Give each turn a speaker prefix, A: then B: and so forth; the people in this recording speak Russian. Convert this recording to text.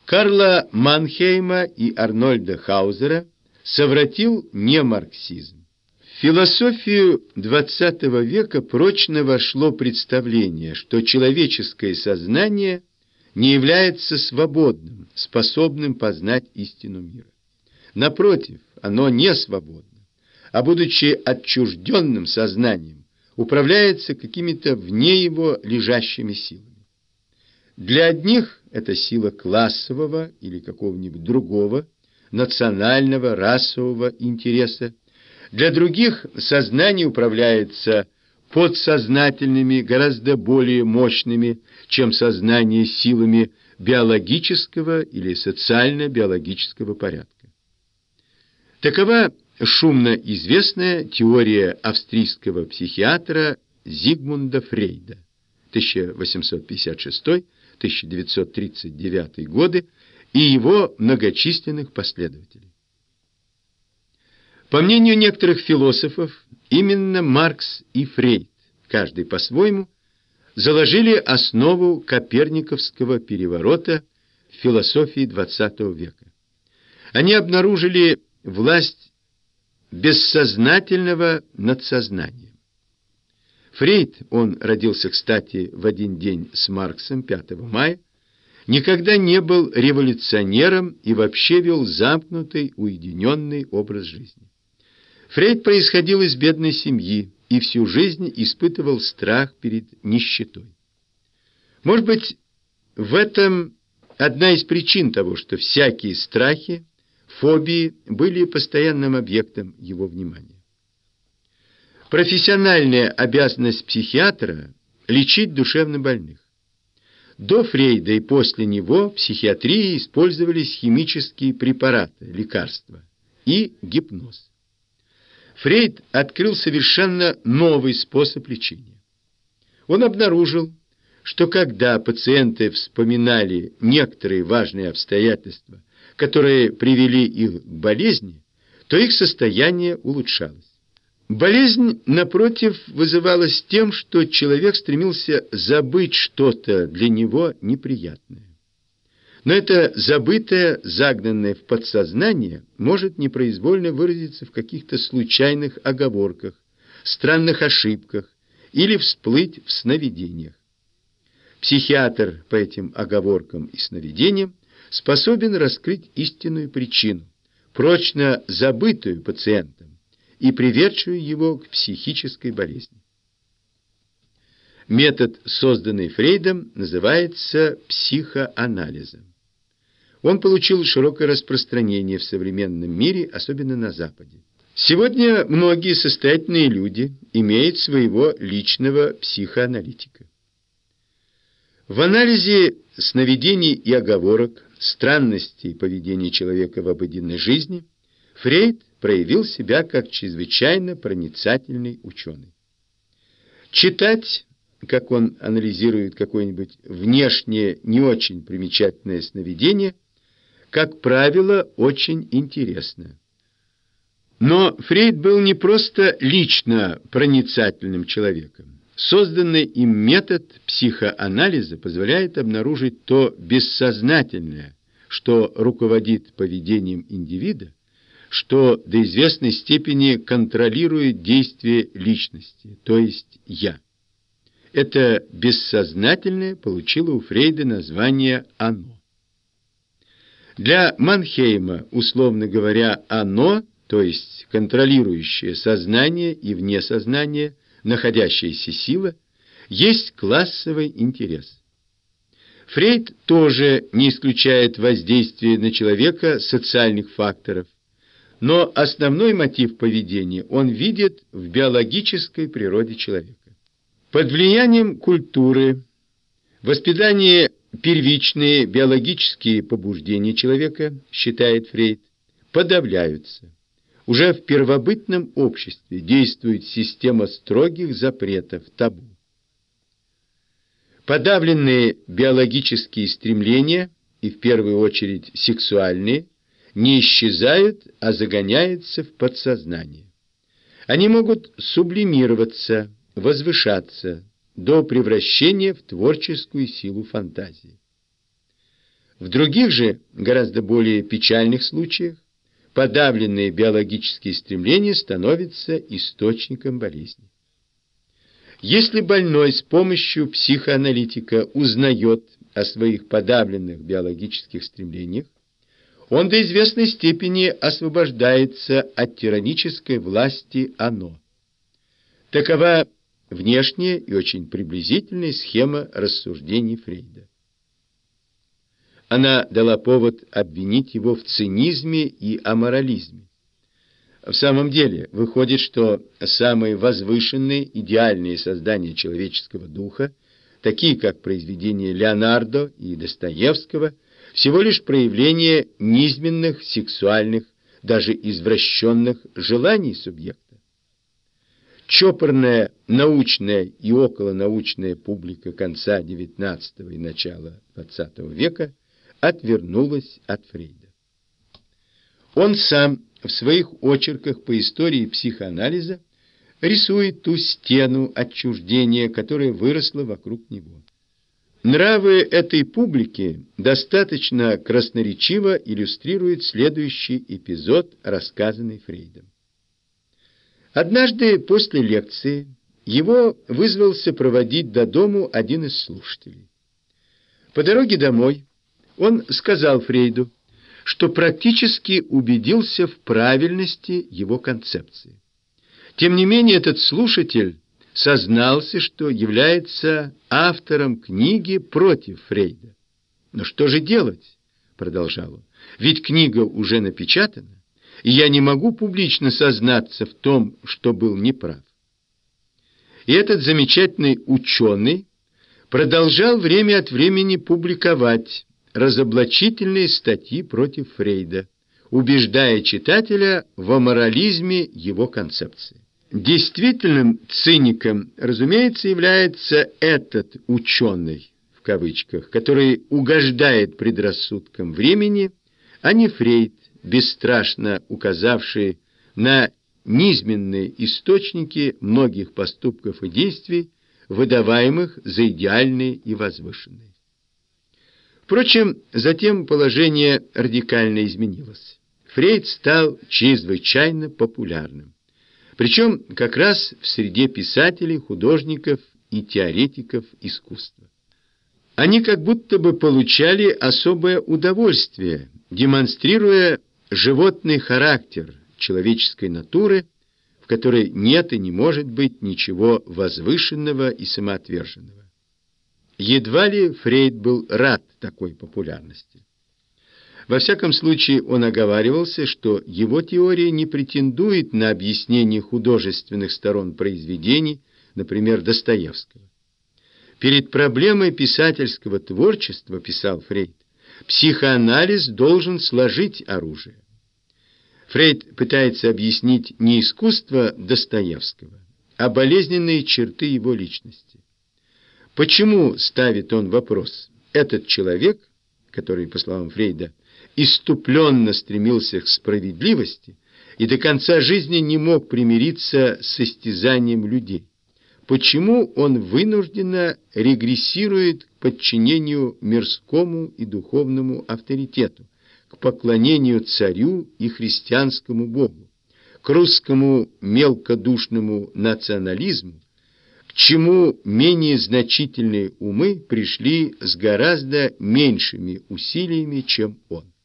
A: Карла Маннхейма и Арнольда Хаузера совратил немарксизм. В философию XX века прочно вошло представление, что человеческое сознание не является свободным, способным познать истину мира. Напротив, оно не свободно, а будучи отчужденным сознанием, управляется какими-то вне его лежащими силами. Для одних это сила классового или какого-нибудь другого, национального, расового интереса. Для других сознание управляется подсознательными, гораздо более мощными, чем сознание, силами биологического или социально-биологического порядка. Такова шумно известная теория австрийского психиатра Зигмунда Фрейда 1856-1939 годы и его многочисленных последователей. По мнению некоторых философов, именно Маркс и Фрейд, каждый по-своему, заложили основу коперниковского переворота в философии XX века. Они обнаружили власть бессознательного над сознанием. Фрейд, он родился, кстати, в один день с Марксом, 5 мая, никогда не был революционером и вообще вел замкнутый, уединенный образ жизни. Фрейд происходил из бедной семьи и всю жизнь испытывал страх перед нищетой. Может быть, в этом одна из причин того, что всякие страхи, фобии были постоянным объектом его внимания. Профессиональная обязанность психиатра – лечить душевнобольных. До Фрейда и после него в психиатрии использовались химические препараты, лекарства и гипноз. Фрейд открыл совершенно новый способ лечения. Он обнаружил, что когда пациенты вспоминали некоторые важные обстоятельства, которые привели их к болезни, то их состояние улучшалось. Болезнь, напротив, вызывалась тем, что человек стремился забыть что-то для него неприятное. Но это забытое, загнанное в подсознание, может непроизвольно выразиться в каких-то случайных оговорках, странных ошибках или всплыть в сновидениях. Психиатр по этим оговоркам и сновидениям способен раскрыть истинную причину, прочно забытую пациентом и приведшую его к психической болезни. Метод, созданный Фрейдом, называется психоанализом. Он получил широкое распространение в современном мире, особенно на Западе. Сегодня многие состоятельные люди имеют своего личного психоаналитика. В анализе сновидений и оговорок, странностей поведения человека в обыденной жизни Фрейд проявил себя как чрезвычайно проницательный ученый. Читать, как он анализирует какое-нибудь внешне не очень примечательное сновидение, как правило, очень интересно. Но Фрейд был не просто лично проницательным человеком. Созданный им метод психоанализа позволяет обнаружить то бессознательное, что руководит поведением индивида, что до известной степени контролирует действия личности, то есть «я». Это бессознательное получило у Фрейда название «оно». Для Маннхейма, условно говоря, «оно», то есть контролирующее сознание и вне сознания, находящаяся сила, есть классовый интерес. Фрейд тоже не исключает воздействие на человека социальных факторов, но основной мотив поведения он видит в биологической природе человека. Под влиянием культуры, воспитание первичные биологические побуждения человека, считает Фрейд, подавляются. Уже в первобытном обществе действует система строгих запретов, табу. Подавленные биологические стремления, и в первую очередь сексуальные, не исчезают, а загоняются в подсознание. Они могут сублимироваться, возвышаться до превращения в творческую силу фантазии. В других же, гораздо более печальных случаях, подавленные биологические стремления становятся источником болезни. Если больной с помощью психоаналитика узнает о своих подавленных биологических стремлениях, он до известной степени освобождается от тиранической власти «оно». Такова внешняя и очень приблизительная схема рассуждений Фрейда. Она дала повод обвинить его в цинизме и аморализме. В самом деле, выходит, что самые возвышенные, идеальные создания человеческого духа, такие как произведения Леонардо и Достоевского, всего лишь проявление низменных, сексуальных, даже извращенных желаний субъекта. Чопорная научная и околонаучная публика конца XIX и начала XX века отвернулась от Фрейда. Он сам в своих очерках по истории психоанализа рисует ту стену отчуждения, которая выросла вокруг него. Нравы этой публики достаточно красноречиво иллюстрирует следующий эпизод, рассказанный Фрейдом. Однажды после лекции его вызвался проводить до дому один из слушателей. По дороге домой он сказал Фрейду, что практически убедился в правильности его концепции. Тем не менее, этот слушатель сознался, что является автором книги против Фрейда. «Но что же делать?» — продолжал он. «Ведь книга уже напечатана, и я не могу публично сознаться в том, что был неправ». И этот замечательный ученый продолжал время от времени публиковать разоблачительные статьи против Фрейда, убеждая читателя в аморализме его концепции. Действительным циником, разумеется, является этот «ученый», в кавычках, который угождает предрассудкам времени, а не Фрейд, бесстрашно указавший на низменные источники многих поступков и действий, выдаваемых за идеальные и возвышенные. Впрочем, затем положение радикально изменилось. Фрейд стал чрезвычайно популярным. Причем как раз в среде писателей, художников и теоретиков искусства. Они как будто бы получали особое удовольствие, демонстрируя животный характер человеческой натуры, в которой нет и не может быть ничего возвышенного и самоотверженного. Едва ли Фрейд был рад такой популярности. Во всяком случае, он оговаривался, что его теория не претендует на объяснение художественных сторон произведений, например, Достоевского. Перед проблемой писательского творчества, писал Фрейд, психоанализ должен сложить оружие. Фрейд пытается объяснить не искусство Достоевского, а болезненные черты его личности. Почему, ставит он вопрос, этот человек, который, по словам Фрейда, исступленно стремился к справедливости и до конца жизни не мог примириться с истязанием людей, почему он вынужденно регрессирует к подчинению мирскому и духовному авторитету, к поклонению царю и христианскому Богу, к русскому мелкодушному национализму, к чему менее значительные умы пришли с гораздо меньшими усилиями, чем он.